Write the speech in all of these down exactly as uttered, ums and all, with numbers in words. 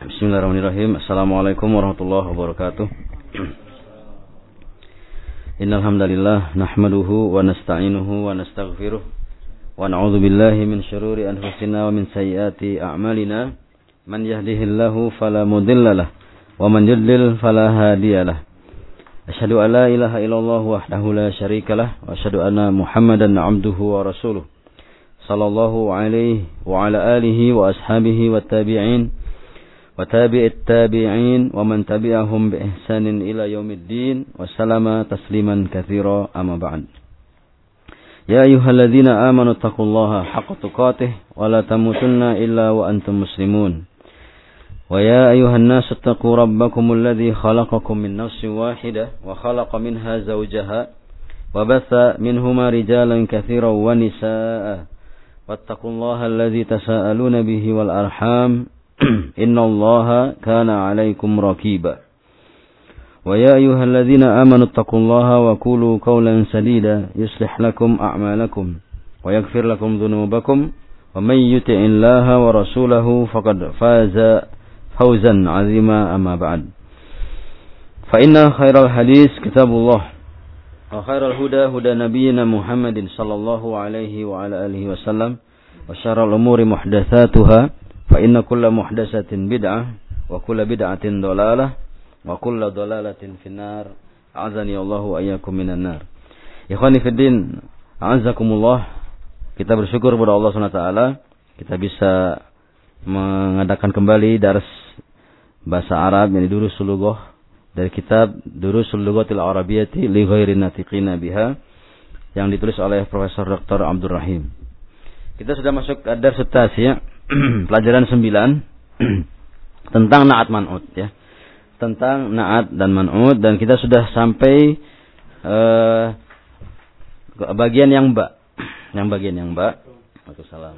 Bismillahirrahmanirrahim. Assalamualaikum warahmatullahi wabarakatuh. Innal hamdalillah nahmaduhu wa nasta'inuhu wa nastaghfiruh wa na'udzu billahi min shururi anfusina wa min sayyiati a'malina. Man yahdihillahu fala mudilla lahu wa man yudlil fala hadiya lahu. Asyhadu an la ilaha illallah wahdahu la syarika lahu wa asyhadu anna Muhammadan 'abduhu wa rasuluh. Sallallahu alaihi wa ala alihi wa ashabihi wa tabi'in wa tabi'it tabi'in wa man tabi'ahum bi ihsanin ila yaumiddin wa sallama tasliman katsira amma ba'd. Ya ayyuhalladzina amanu taqullaha haqqa tuqatih wa la tamutunna illa wa antum muslimun. Wa ya ayyuhan nasu taqu rabbakumul ladzi khalaqakum min nafsin wahidah wa khalaqa minha zawjaha wa batha minhuma rijalan katsiran wa nisaa'a. Wattaqullaha alladzi tasaaluna bihi wal arham. Innallaha kana 'alaikum raqiba. Wa ya ayyuhalladzina amanu taqullaha wa qulu qawlan sadida yuslih lakum a'malakum wa yaghfir lakum dhunubakum wa may yuti'illaha wa rasulahu faqad faza fawzan 'azima amma ba'd. Fa inna khairal hadits kitabullah wa khairal huda huda nabiyyina Muhammadin sallallahu alaihi wa ala alihi wasallam wa syarrul umuri muhdatsatuha fa inna kulla muhdatsatin bid'ah wa kulla bid'atin dhalalah wa kulla dhalalatin finnar. A'azani Allahu wa iyyakum minan nar. Ikhwani fid din, a'azakumullah. Kita bersyukur kepada Allah Subhanahu wa taala kita bisa mengadakan kembali dars bahasa Arab yang Durusul Lughah dari kitab Durusul Lughatil Arabiyyati li ghairi natiqina biha yang ditulis oleh Profesor Doktor Abdul Rahim. Kita sudah masuk ke dars tasi, pelajaran sembilan tentang na'at man'ut ya. Tentang na'at dan man'ut, dan kita sudah sampai uh, ke bagian yang ba. Yang bagian yang ba. Waalaikumsalam.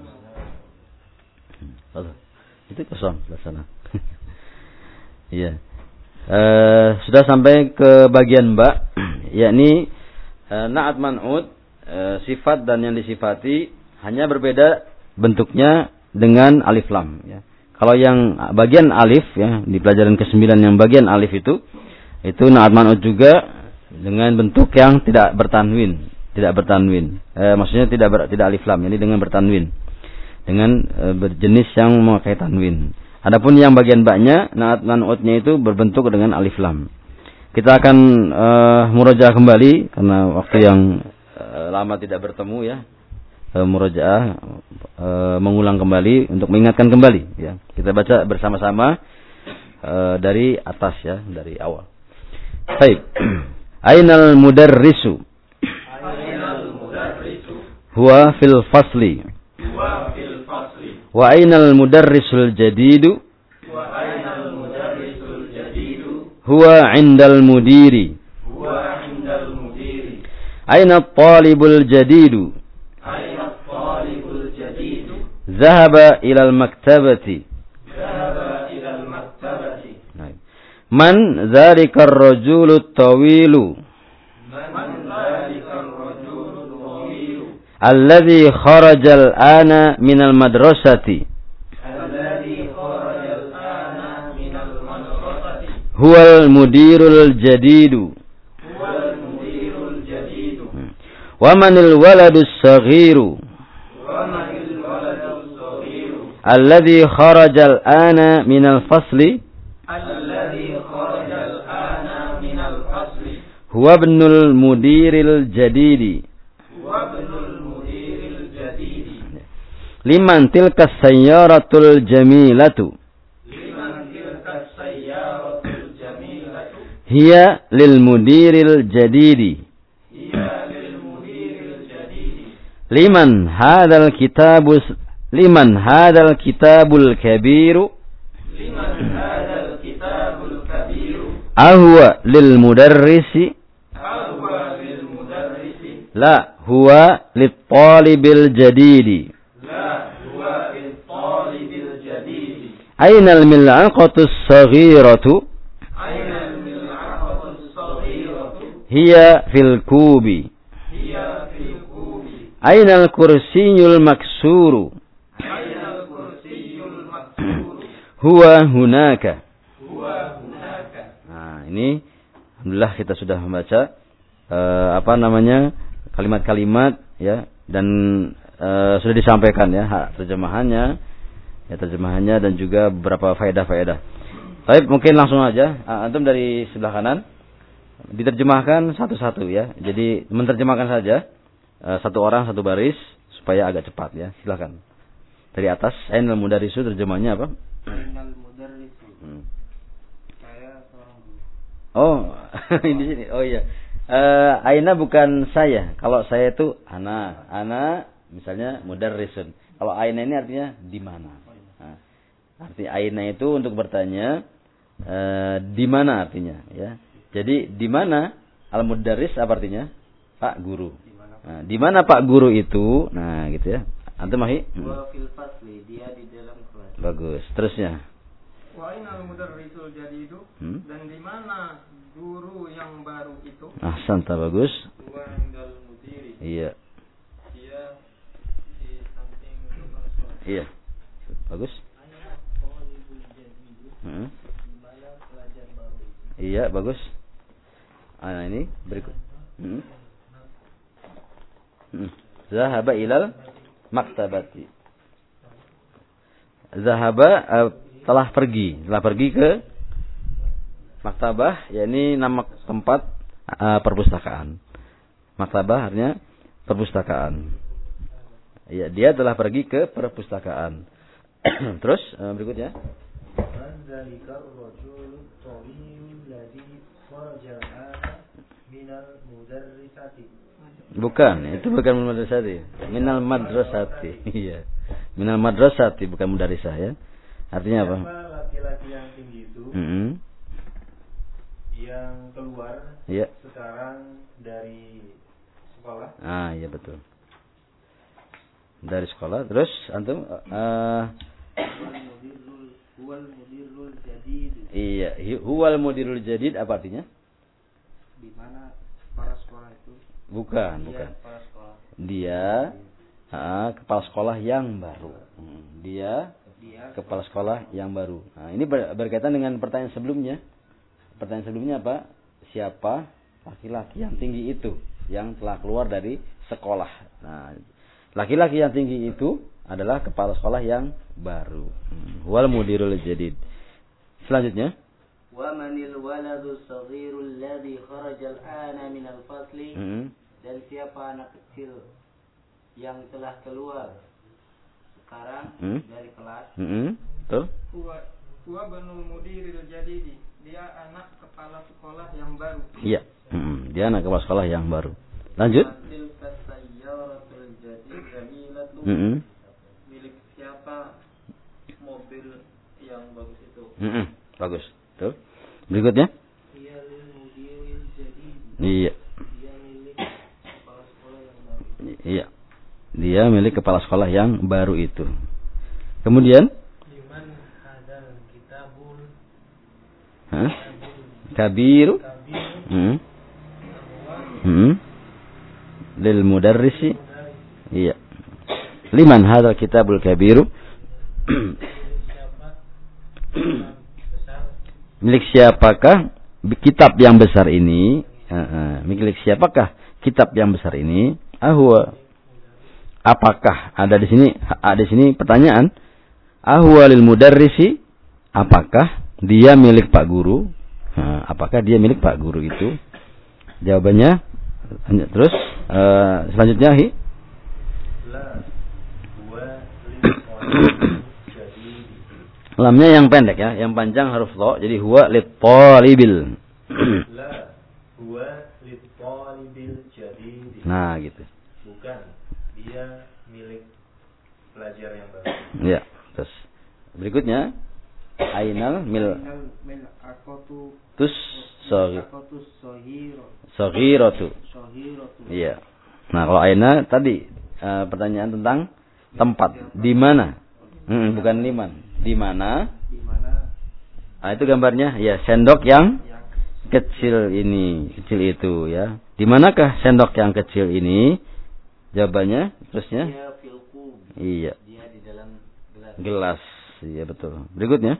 Itu kosong sebelah sana. Iya. Uh, sudah sampai ke bagian ba, yakni uh, na'at man'ut, uh, sifat dan yang disifati hanya berbeda bentuknya dengan alif lam ya. Kalau yang bagian alif ya di pelajaran kesembilan yang bagian alif itu itu na'at man'ut juga dengan bentuk yang tidak bertanwin, tidak bertanwin. Eh, maksudnya tidak ber, tidak alif lam, ini dengan bertanwin. Dengan eh, berjenis yang memakai tanwin. Adapun yang bagian ba-nya na'at man'utnya itu berbentuk dengan alif lam. Kita akan eh, murojaah kembali karena waktu yang eh, lama tidak bertemu ya. Murojaah e, mengulang kembali untuk mengingatkan kembali ya. Kita baca bersama-sama e, dari atas ya, dari awal. Baik. Ainal mudarrisu? Ainal mudarrisu? Huwa fil fasli. Huwa fil fasli. Wa ainal mudarrisul jadidu? Wa ainal mudarrisul jadidu? Huwa 'indal mudiri. Huwa 'indal mudiri. Aina at-talibul jadidu? Zahaba ilal maktabati. Zahaba ilal maktabati. Man dzalika ar-rajulu at-tawilu? Man dzalika ar-rajulu at-tawilu? Alladhi kharaja al-ana min al-madrasati. Alladhi kharaja al-ana min al-madrasati. Huwa al-mudirul jadidu. Huwa al-mudirul jadidu. Wa man al-waladu as-saghiru? Alladhi kharaja al-ana min al-fasli. Alladhi kharaja al-ana min al-fasli. Huwa ibnul mudiril jadidi. Huwa ibnul mudiril jadidi. Liman tilka sayyaratul jamilatu? Liman tilka sayyaratul jamilatu? Hiya lil mudiril jadidi. Hiya lil mudiril jadidi. Liman hadzal kitabus Liman hadzal kitabul kabiru? Liman hadzal kitabul kabiru? Ahwa lil mudarrisi? Ahwa lil mudarrisi? La, huwa lit talibil jadidi. La, huwa lit talibil jadidi. Aina al mil'aqatus saghiratu? Aina al mil'aqatus saghiratu? Hiya fil kubi. Hiya fil kubi. Aina al kursiyul maksuru? Huwa hunaka. Huwa hunaka. Nah, ini alhamdulillah kita sudah membaca uh, apa namanya? kalimat-kalimat ya dan uh, sudah disampaikan ya hak terjemahannya ya terjemahannya dan juga beberapa faedah-faedah. Baik, mungkin langsung aja uh, antum dari sebelah kanan diterjemahkan satu-satu ya. Jadi menerjemahkan saja uh, satu orang satu baris supaya agak cepat ya. Silakan. Dari atas, Ainal Mudarrisu terjemahnya apa? Ainal Mudarrisu. Hmm. Saya seorang guru. Oh, di sini. Oh iya. Uh, Aina bukan saya. Kalau saya itu ana, ana misalnya mudarrisun. Kalau Aina ini artinya di mana? Nah, arti Aina itu untuk bertanya uh, di mana artinya ya. Jadi di mana al-mudarris apa artinya? Pak guru. Nah, di mana Pak guru itu? Nah, gitu ya. Antum mahi? Wa fil fasli, dia di dalam kelas. Bagus. Terusnya. Wa ainal mudarrisul jadidu, Hmm? dan di mana guru yang baru itu? Ahsanta, bagus. Wa indal mudiri. Iya. Dia di samping kepala sekolah. Iya. Bagus. Aina talibul jadidu. Hmm? Di mana pelajar baru itu? Iya, bagus. Ah, nah ini berikut. Hmm? Hmm. Zahaba ilal maktabati. Zahaba uh, telah pergi, telah pergi ke maktabah, yakni nama tempat uh, perpustakaan. Maktabah artinya perpustakaan. Ya, dia telah pergi ke perpustakaan. Terus uh, berikutnya. Zalikar rajul tawil ladzi kharaja minal mudarrisati. Bukan, itu bukan minal madrasati. Minal madrasati. Iya. Minal madrasati bukan mudarrisah ya. Artinya apa? Siapa laki-laki yang tinggi itu Mm-hmm. yang keluar Iya. sekarang dari sekolah? Ah, iya betul. Dari sekolah, terus antum uh, Huwal mudirul huwal mudirul jadid. iya, huwal mudirul jadid apa artinya? Di mana kepala sekolah itu? Bukan, Dia bukan. kepala sekolah. Dia ah, kepala sekolah yang baru. Hmm, Dia Dia kepala sekolah yang baru. Nah, ini ber- berkaitan dengan pertanyaan sebelumnya. Pertanyaan sebelumnya apa? Siapa laki-laki yang tinggi itu yang telah keluar dari sekolah? Nah, laki-laki yang tinggi itu adalah kepala sekolah yang baru. Hmm. Wal mudirul jadid. Selanjutnya. wa manil waladu saghirul ladzi kharaja al-ana min al-fasli. Hmm. Dan siapa anak kecil yang telah keluar sekarang Hmm. dari kelas? Hmm. Betul? Huwa huwa banul mudiril jadidi. Dia anak kepala sekolah yang baru. Iya. Hmm. Dia anak kepala sekolah yang baru. Lanjut. Tilka sayyaratul jadid jamilatu. Hmm. Milik siapa mobil yang bagus itu? Hmm. Bagus. Betul. Berikutnya. Dia lil mudiril jadid. Iya. Dia milik kepala sekolah yang baru. Iya. Dia milik kepala sekolah yang baru itu. Kemudian. Liman hadal kitabul Hah? Kabiru. kabir Hmm. bahwa Hmm. Lil mudarrisi. Iya. Liman hadzal kitabul kabiru? siapa besar Milik siapakah kitab yang besar ini? Uh, milik siapakah kitab yang besar ini? Ahwa. Apakah ada di sini? Ada di sini pertanyaan. Ahwa lil mudarrisi? Apakah dia milik Pak Guru? Nah, apakah dia milik Pak Guru itu? Jawabannya terus uh, selanjutnya hi. la huwa lil qalbi jadi Lamnya yang pendek ya, yang panjang huruf tha. Jadi huwa lit talibil. la huwa lil talibil jadi Nah, gitu. bukan dia milik pelajar yang baru. Ya, terus berikutnya ainal mil mil akotu tus sagi akotu sohiro sagiratu. sohirotu. Iya. Nah, kalau aina tadi uh, pertanyaan tentang tempat. Di mana? Hmm, bukan liman. Di mana? Di mana Nah, itu gambarnya. Ya, sendok yang yang kecil ini, kecil itu ya. Di manakah sendok yang kecil ini? Jawabannya terusnya. dia filkum. Iya, Dia di dalam gelas. gelas. Iya betul. Berikutnya.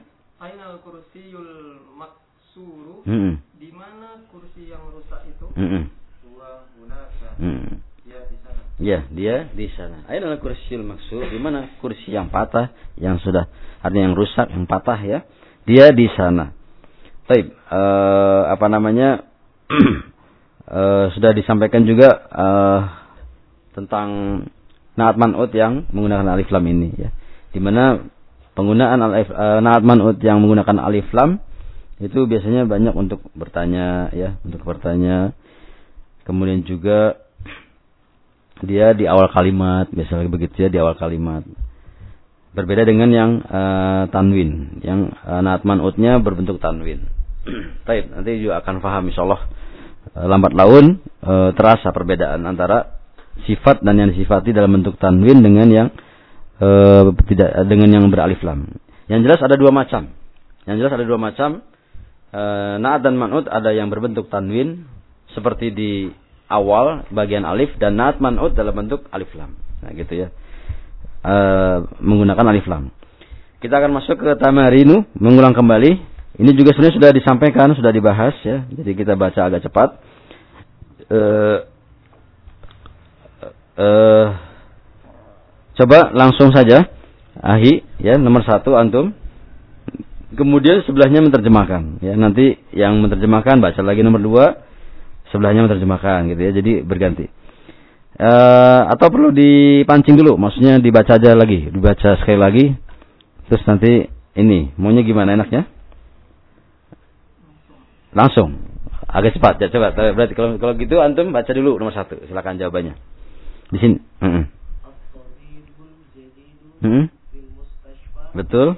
Ainal kursiyul maksuru. Hmm. Di mana kursi yang rusak itu? Hmm. Wa hunaka. Hmm. Ya di sana. Ya, dia di sana. Ainal kursiyul maksur, di mana kursi yang patah, yang sudah artinya yang rusak, yang patah ya. Dia di sana. Baik, uh, apa namanya? uh, sudah disampaikan juga uh, tentang naat man'ut yang menggunakan alif lam ini ya. Di mana penggunaan alif uh, naat man'ut yang menggunakan alif lam itu biasanya banyak untuk bertanya ya, untuk bertanya. Kemudian juga dia di awal kalimat, biasanya begitu ya, di awal kalimat. Berbeda dengan yang uh, tanwin, yang uh, naat man'utnya berbentuk tanwin. Baik, nanti juga akan paham insyaallah uh, lambat laun uh, terasa perbedaan antara sifat dan yang disifati dalam bentuk tanwin dengan yang uh, tidak dengan yang beralif lam. Yang jelas ada dua macam. Yang jelas ada dua macam. Uh, naat dan man'ut ada yang berbentuk tanwin seperti di awal bagian alif, dan naat man'ut dalam bentuk alif lam. Nah, gitu ya. Uh, menggunakan alif lam. Kita akan masuk ke tamarinu, mengulang kembali. Ini juga sebenarnya sudah disampaikan, sudah dibahas ya. Jadi kita baca agak cepat. Uh, uh, coba langsung saja. Ahi ya, nomor satu antum. Kemudian sebelahnya menerjemahkan. Ya, nanti yang menerjemahkan baca lagi nomor dua, sebelahnya menerjemahkan gitu ya. Jadi berganti. Uh, atau perlu dipancing dulu, maksudnya dibaca aja lagi, dibaca sekali lagi, terus nanti ini maunya gimana enaknya? Langsung, agak cepat ya, coba. Berarti kalau kalau gitu antum baca dulu nomor satu, silakan jawabannya di sini. Uh-uh. Hmm? Betul?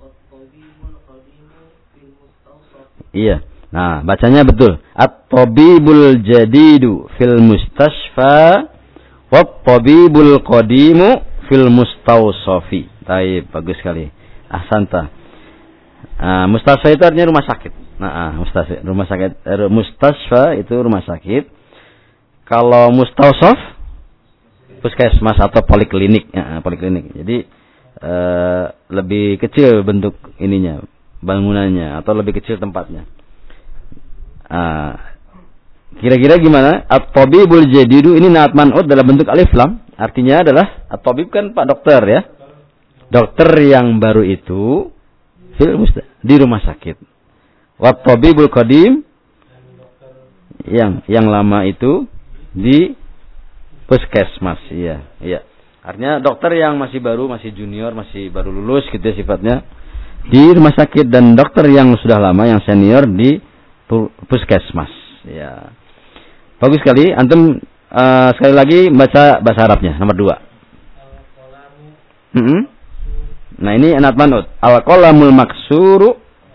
Iya. Nah, bacanya betul. At-tabibul jadidu fil mustashfa wat-tabibul qadimu fil mustawsafi. Baik, bagus sekali. Ahsanta. Ah, mustashfa itu artinya rumah sakit. Nah, ah, mustashfa, rumah sakit. Er, mustashfa itu rumah sakit. Kalau mustawsaf puskesmas atau poliklinik, ya, poliklinik. Jadi eh, lebih kecil bentuk ininya, bangunannya atau lebih kecil tempatnya. Ah, kira-kira gimana? At-tabibul jadidu ini naat man'ut dalam bentuk alif lam. Artinya adalah at-tabib kan Pak dokter ya. Dokter yang baru itu fil musta di rumah sakit. Wat-tabibul qadim yang yang lama itu di puskesmas. Iya, iya. Artinya dokter yang masih baru, masih junior, masih baru lulus gitu ya sifatnya di rumah sakit, dan dokter yang sudah lama, yang senior di puskesmas. Ya. Bagus sekali. Antum uh, sekali lagi baca bahasa Arabnya nomor dua. Mm-hmm. Nah, ini naat man'ut. Al-qalamul maksuru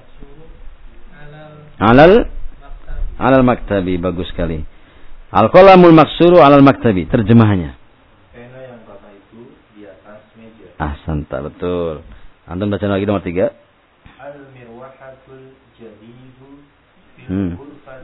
alal alal maktabi. Bagus sekali. Al-qalamul maksuru alal maktabi. Terjemahannya. Pena yang patah itu di atas meja. Ahsanta, betul. Antum baca lagi nomor tiga. Al-mirwahatul jadidu Hmm.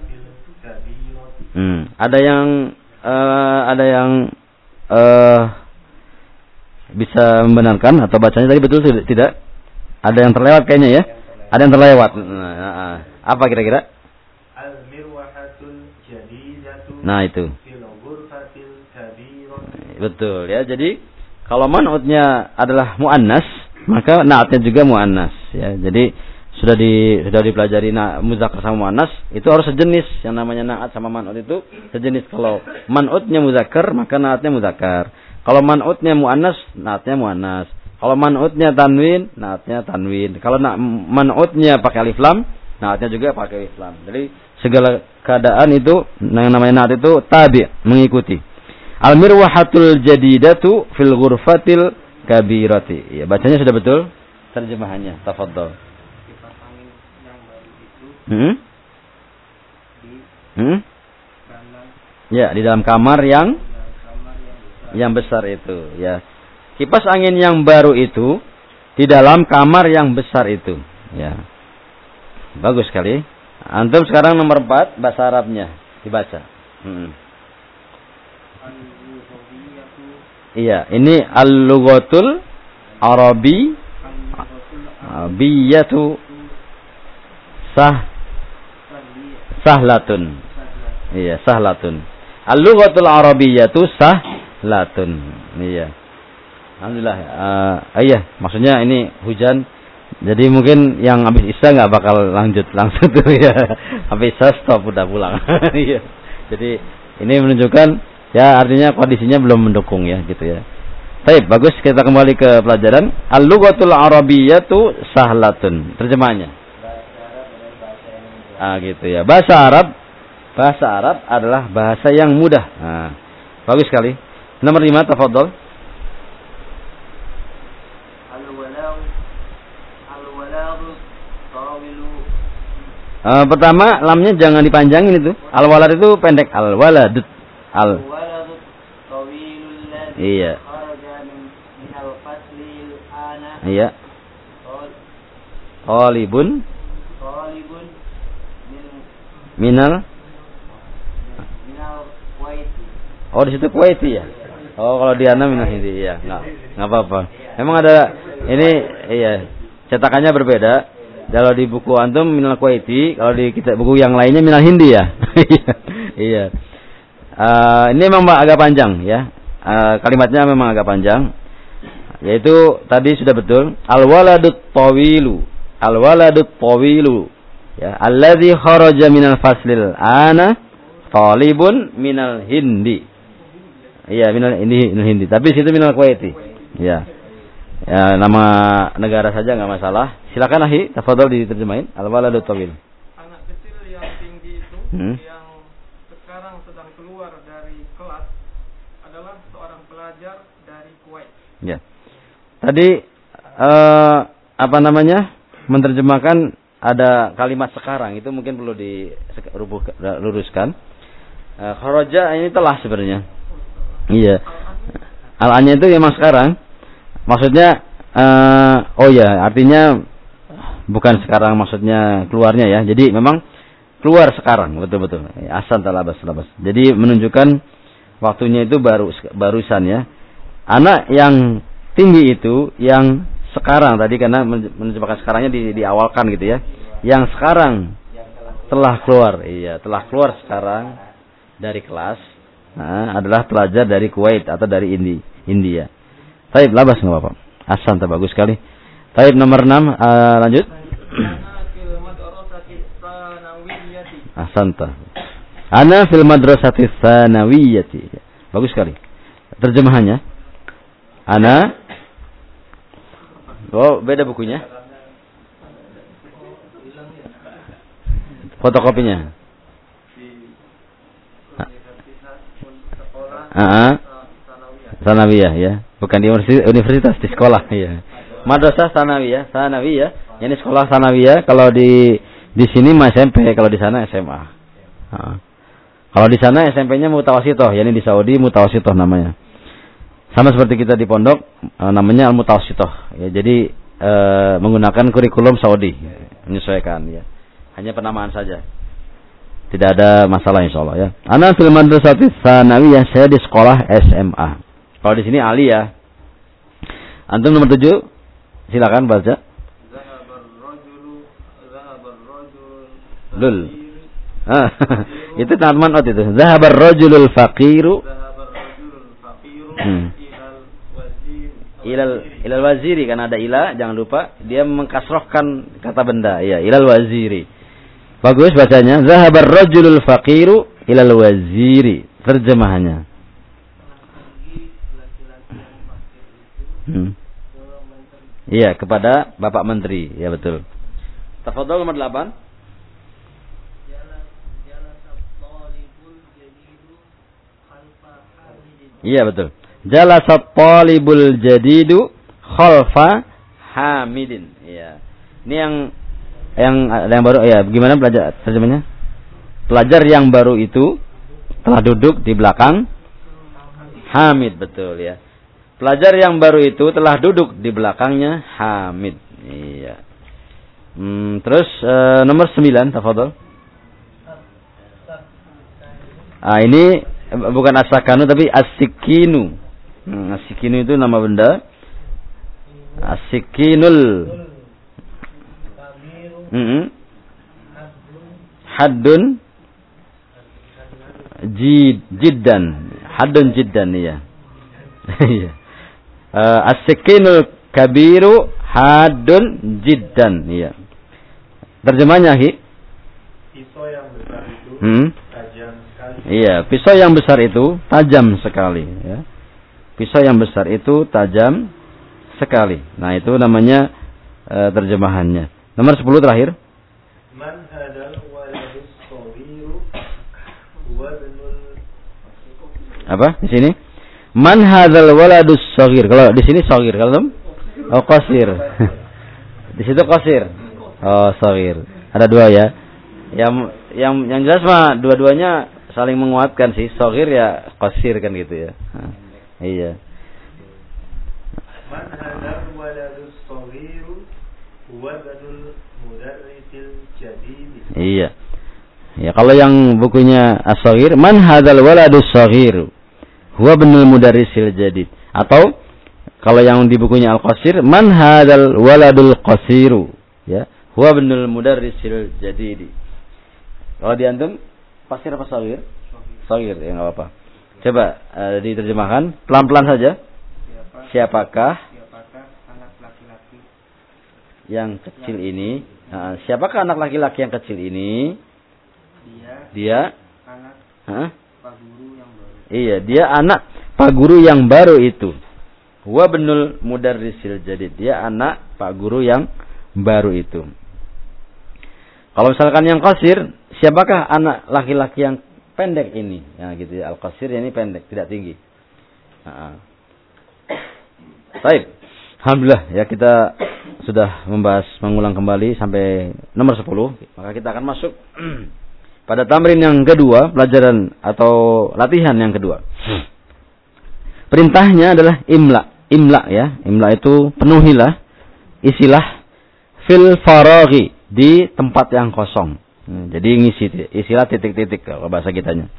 Hmm. Ada yang uh, ada yang uh, bisa membenarkan atau bacanya tadi betul tidak? Ada yang terlewat kayaknya ya? Ada yang terlewat. Nah, uh, apa kira-kira? Al-mirwahatul jadidatu. Nah, itu. Fil ghurfatil kabirati. Betul ya. Jadi kalau man'utnya adalah muannas, maka naatnya juga muannas ya. Jadi sudah di sudah dipelajari na muzakkar sama muannas, itu harus sejenis. Yang namanya naat sama man'ut itu sejenis. Kalau man'utnya muzakkar, maka naatnya muzakkar. Kalau man'utnya muannas, naatnya muannas. Kalau man'utnya tanwin, naatnya tanwin. Kalau na man'utnya pakai alif lam, naatnya juga pakai alif lam. Jadi segala keadaan itu yang namanya naat itu tabi', mengikuti. Al-mirwahatul jadidatu fil ghurfatil kabirati. Ya, bacanya sudah betul terjemahannya. Tafadhol. Hmm? Hmm? Ya, di dalam kamar yang yang besar itu, ya. Kipas angin yang baru itu di dalam kamar yang besar itu, ya. Bagus sekali. Antum sekarang nomor empat, bahasa Arabnya dibaca. Hmm. Iya, ini al-lughatul Arabi Arabiyatu Sah sahlatun. Iya, sahlatun. Al-lughatul arabiyyatu sahlatun. Iya. Alhamdulillah. Uh, iya, maksudnya ini hujan. Jadi mungkin yang habis isya nggak bakal lanjut langsung tuh ya. Habis isya stop udah pulang. Iya. Jadi ini menunjukkan ya artinya kondisinya belum mendukung ya gitu ya. Baik, bagus, kita kembali ke pelajaran. Al-lughatul arabiyyatu sahlatun. Terjemahannya. Ah gitu ya. Bahasa Arab, bahasa Arab adalah bahasa yang mudah. Nah, bagus sekali. Nomor lima, tafadhol. Al-walau al-walau tawilu. Uh, pertama, lamnya jangan dipanjangin itu. Al-walad itu pendek. Al-walad. Al. Iya. Iya. Qalibun. Qalibun Minal. minal Kuwaiti. Oh, di situ Kuwaiti ya. Oh, kalau di ana minal Hindi ya. Enggak, enggak apa-apa. Memang ada ini iya, cetakannya berbeda. Kalau di buku antum minal Kuwaiti, kalau di kita buku yang lainnya minal Hindi ya. Iya. Uh, ini memang agak panjang ya. Uh, kalimatnya memang agak panjang. Yaitu tadi sudah betul, al-waladut tawilu. Al-waladut tawilu. Ya, alladzi kharaja minal faslil ana talibun minal Hindi. Iya, minal ini minal Hindi. Tapi situ minal Kuwaiti. Ya. Ya, nama negara saja enggak masalah. Silakan Ahi, tafadhol diterjemahin. Al-waladut tawil. Anak kecil yang tinggi itu Hmm. yang sekarang sedang keluar dari kelas adalah seorang pelajar dari Kuwait. Ya. Tadi eh, apa namanya? Menerjemahkan ada kalimat sekarang itu mungkin perlu diluruskan. Eh, kharaja ini telah sebenarnya. Iya. Al-annya itu memang sekarang. Maksudnya eh, oh ya, artinya bukan sekarang maksudnya keluarnya ya. Jadi memang keluar sekarang, betul-betul. Asan talabas talabas. Jadi menunjukkan waktunya itu baru barusan ya. Anak yang tinggi itu yang sekarang tadi karena menerjemahkan sekarangnya di, diawalkan gitu ya. Yang sekarang telah keluar, iya, telah keluar sekarang dari kelas, nah, adalah pelajar dari Kuwait atau dari Indi, India. Taib, labas nggak apa-apa. Asan, bagus sekali. Taib nomor enam, uh, lanjut. Asanta. Ana fil madrasati tsanawiyati. Bagus sekali. Terjemahannya. Ana. Oh, beda bukunya. Fotokopinya. Ah, Tsanawiyah ya. Bukan di universitas, di sekolah ya. Madrasah Tsanawiyah, Tsanawiyah. Ini sekolah Tsanawiyah. Kalau di di sini S M P, kalau di sana S M A. Nah. Kalau di sana S M P-nya Mutawasitoh, yakni di Saudi Mutawasitoh namanya. Sama seperti kita di pondok, namanya Al-Mutawasitoh. Ya, jadi e, menggunakan kurikulum Saudi, menyesuaikan ya. Hanya penamaan saja. Tidak ada masalah insyaallah ya. Ana fil madrasati tsanawiyah, saya di sekolah S M A. Kalau di sini aliyah. Antum nomor tujuh, silakan baca. Lul. Ah, itu teman out itu. Zahabar rajulul faqiru. Hmm. Ilal ilal waziri, kan ada ila, jangan lupa dia mengkasrohkan kata benda ya, ilal waziri. Bagus bacanya, zahabar rajulul faqiru ilal waziri. Terjemahannya. Hmm. Iya, kepada Bapak Menteri, ya betul. Tafadhol nomor delapan. Iya betul. Jalasat talibul jadidu khalfa Hamidin. Iya. Ini yang yang yang baru ya, gimana pelajar terjemahnya? Pelajar yang baru itu telah duduk di belakang Hamid, betul ya. Pelajar yang baru itu telah duduk di belakangnya Hamid. Iya. Hmm, terus uh, nomor sembilan, tafadhol. Ah, ini bukan as-sakanu tapi as-sikinu. Hmm, as-sikinu itu nama benda. As-sikinul. Hmm. haddun jid jiddan. Haddun jiddan ya. Iya. uh, As-sikinul kabiru haddun jiddan ya. Terjemahnya Hi? Pisau yang besar itu hmm? tajam sekali. Iya, pisau yang besar itu tajam sekali ya. Pisau yang besar itu tajam sekali. Nah, itu namanya uh, terjemahannya. Nomor sepuluh terakhir. Man hadal waladus shagiru huwa binul. Apa? Di sini? Man hadzal waladus shaghir. Kalau di sini shaghir, kalau oh qasir. Di situ qasir. Oh, shaghir. Ada dua ya. Yang yang yang jelas mah dua-duanya saling menguatkan sih. Shaghir ya qasir kan gitu ya. Nah, iya. Man hadzal waladus shaghiru huwa binul mudarrisil jadid. Iya. Ya, kalau yang bukunya as-shaghir, man hadzal waladus shaghiru huwa binul mudarrisil jadid. Atau kalau yang di bukunya al-qasir, man hadzal waladul qasiru, ya, huwa binul mudarrisil jadid. Kalau di antum qasir apa shaghir? Shaghir, ya enggak apa-apa. Coba uh, diterjemahkan pelan-pelan saja. Siapakah Siapakah anak laki-laki yang kecil ini? Nah, siapakah anak laki-laki yang kecil ini? Dia Dia anak Hah? Pak Guru yang baru. Iya, dia anak Pak Guru yang baru itu. Huwa binul mudarrisil jadid. Dia anak Pak Guru yang baru itu. Kalau misalkan yang qasir, siapakah anak laki-laki yang pendek ini? Ya gitu ya. Al-qasir ini pendek, tidak tinggi. Heeh. Baik. Alhamdulillah ya, kita sudah membahas, mengulang kembali sampai nomor sepuluh. Maka kita akan masuk pada tamrin yang kedua, pelajaran atau latihan yang kedua. Perintahnya adalah imla. Imla ya. Imla itu penuhilah, isilah fil faraghi, di tempat yang kosong. Jadi ngisi, isilah titik-titik kalau bahasa kitanya.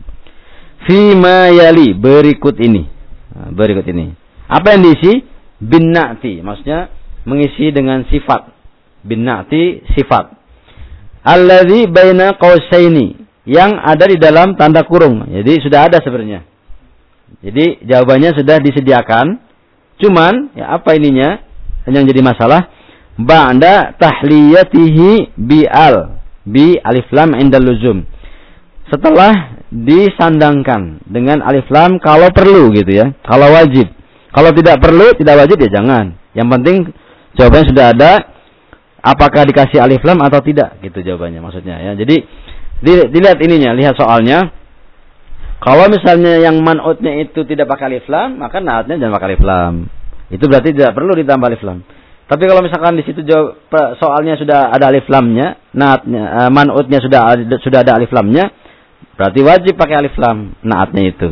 Fi ma yali, berikut ini. Nah, berikut ini. Apa yang diisi? Bin na'ti, maksudnya mengisi dengan sifat. Bin na'ti sifat. Alladzi baina qausaini, yang ada di dalam tanda kurung. Jadi sudah ada sebenarnya. Jadi jawabannya sudah disediakan. Cuman ya apa ininya? Yang jadi masalah ba'da tahliyatihi bi al, bi alif lam indal luzum. Setelah disandangkan dengan alif lam kalau perlu gitu ya. Kalau wajib. Kalau tidak perlu, tidak wajib ya jangan. Yang penting jawabannya sudah ada, apakah dikasih alif lam atau tidak, gitu jawabannya maksudnya ya. Jadi dilihat ininya, lihat soalnya. Kalau misalnya yang man'utnya itu tidak pakai alif lam, maka naatnya jangan pakai alif lam. Itu berarti tidak perlu ditambah alif lam. Tapi kalau misalkan di situ jawab, soalnya sudah ada alif lamnya, naatnya, man'utnya sudah sudah ada alif lamnya, berarti wajib pakai alif lam naatnya itu.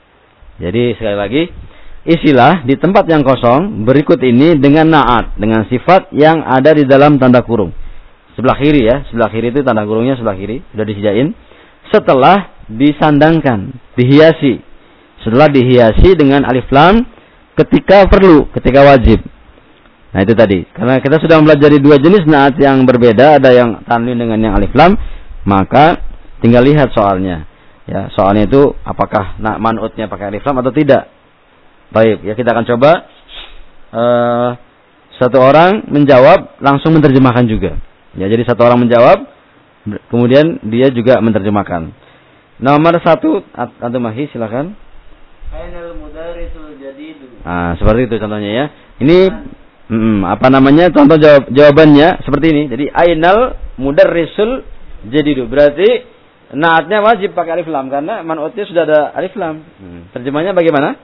Jadi sekali lagi, isilah di tempat yang kosong berikut ini dengan na'at, dengan sifat yang ada di dalam tanda kurung. Sebelah kiri ya, sebelah kiri itu tanda kurungnya sebelah kiri, sudah disediain. Setelah disandangkan, dihiasi. Setelah dihiasi dengan alif lam ketika perlu, ketika wajib. Nah itu tadi. Karena kita sudah mempelajari dua jenis na'at yang berbeda, ada yang tanwin dengan yang alif lam, maka tinggal lihat soalnya. Ya, soalnya itu apakah na' man'utnya pakai alif lam atau tidak. Baik, ya kita akan coba uh, satu orang menjawab langsung menerjemahkan juga. Ya, jadi satu orang menjawab, kemudian dia juga menerjemahkan. Nomor satu, Antum Mahi, silakan. Ainal mudarrisul jadid. Ah, seperti itu contohnya ya. Ini hmm, apa namanya? Contoh jawab, jawabannya seperti ini. Jadi ainal mudarrisul jadid. Berarti naatnya wajib pakai alif lam karena man'utnya sudah ada alif lam. Hmm. Terjemahnya bagaimana?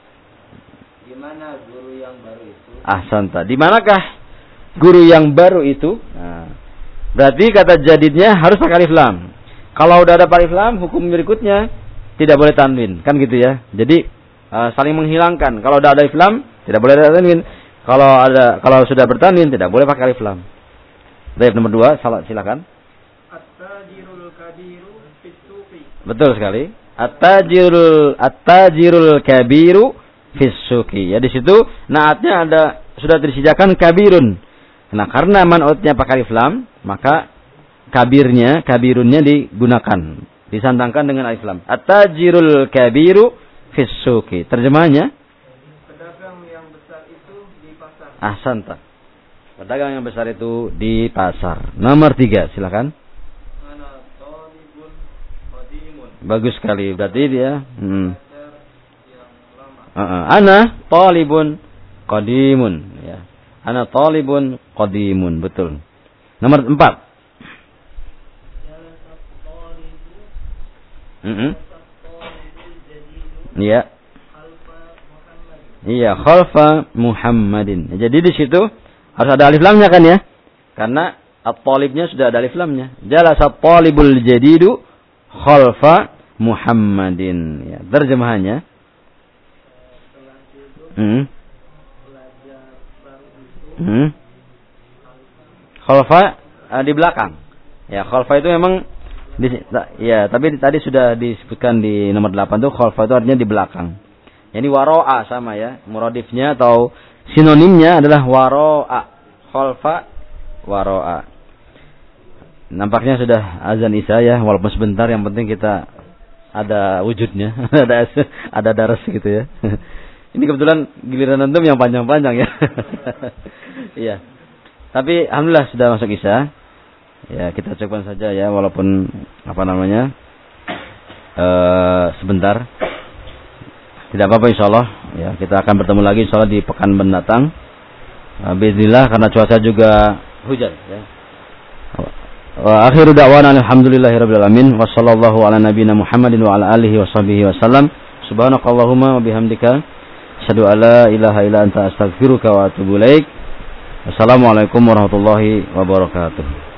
Di mana guru yang baru itu? Ahsanta. Di manakah guru yang baru itu? Nah, berarti kata jadidnya harus pakai alif lam. Kalau udah ada alif lam, hukum berikutnya tidak boleh tanwin, kan gitu ya. Jadi uh, saling menghilangkan. Kalau udah ada alif lam, tidak boleh ada tanwin. Kalau ada, kalau sudah bertanwin, tidak boleh pakai alif lam. Baik, nomor dua, salah, silakan. At-tajirul kabiru fis-suqi. Betul sekali. At-tajirul at-tajirul kabiru fis-suqi. Ya di situ naatnya ada sudah disediakan kabirun. Nah, karena man'utnya pakai alif lam, maka kabirnya, kabirunnya digunakan, disandangkan dengan alif lam. At-tajirul kabiru fis suqi. Terjemahnya? Pedagang yang besar itu di pasar. Ahsanta. Pedagang yang besar itu di pasar. Nomor tiga, silakan. Ana talibun qadimun. Bagus sekali. Berarti dia hmm. yang lama. Uh -uh. Ana talibun qadimun. Ya. Ana talibun qadimun. Betul. Nomor empat. Mm -hmm. Iya. Iya, khalfa Muhammadin. Jadi di situ harus ada alif lamnya kan ya? Karena at-talibnya sudah ada alif lamnya. Jalasa at-talibul jadidu khalfa Muhammadin. Ya, terjemahannya. Hmm. Hmm. Khalfa uh, di belakang. Ya, khalfa itu memang di, ya, tapi tadi sudah disebutkan di nomor delapan tuh khalfa itu artinya di belakang. Jadi waro'a sama ya. Muradifnya atau sinonimnya adalah waro'a. Khalfa waro'a. Nampaknya sudah azan isya ya, walaupun sebentar, yang penting kita ada wujudnya, ada ada daras gitu ya. Ini kebetulan giliran antum yang panjang-panjang ya. Iya. Tapi alhamdulillah sudah masuk isya. Ya, kita cukupkan saja ya, walaupun apa namanya? Uh, sebentar. Tidak apa-apa insyaallah. Ya, kita akan bertemu lagi insyaallah di pekan mendatang. Uh, Bismillah, karena cuaca juga hujan ya. Wa akhiru da'wana alhamdulillahirabbil alamin wa sallallahu ala nabiyyina Muhammadin wa ala alihi washabihi wasallam. Subhanakallahumma wa bihamdika asyhadu an la ilaha illa anta astaghfiruka wa atubu ilaik. Assalamualaikum warahmatullahi wabarakatuh.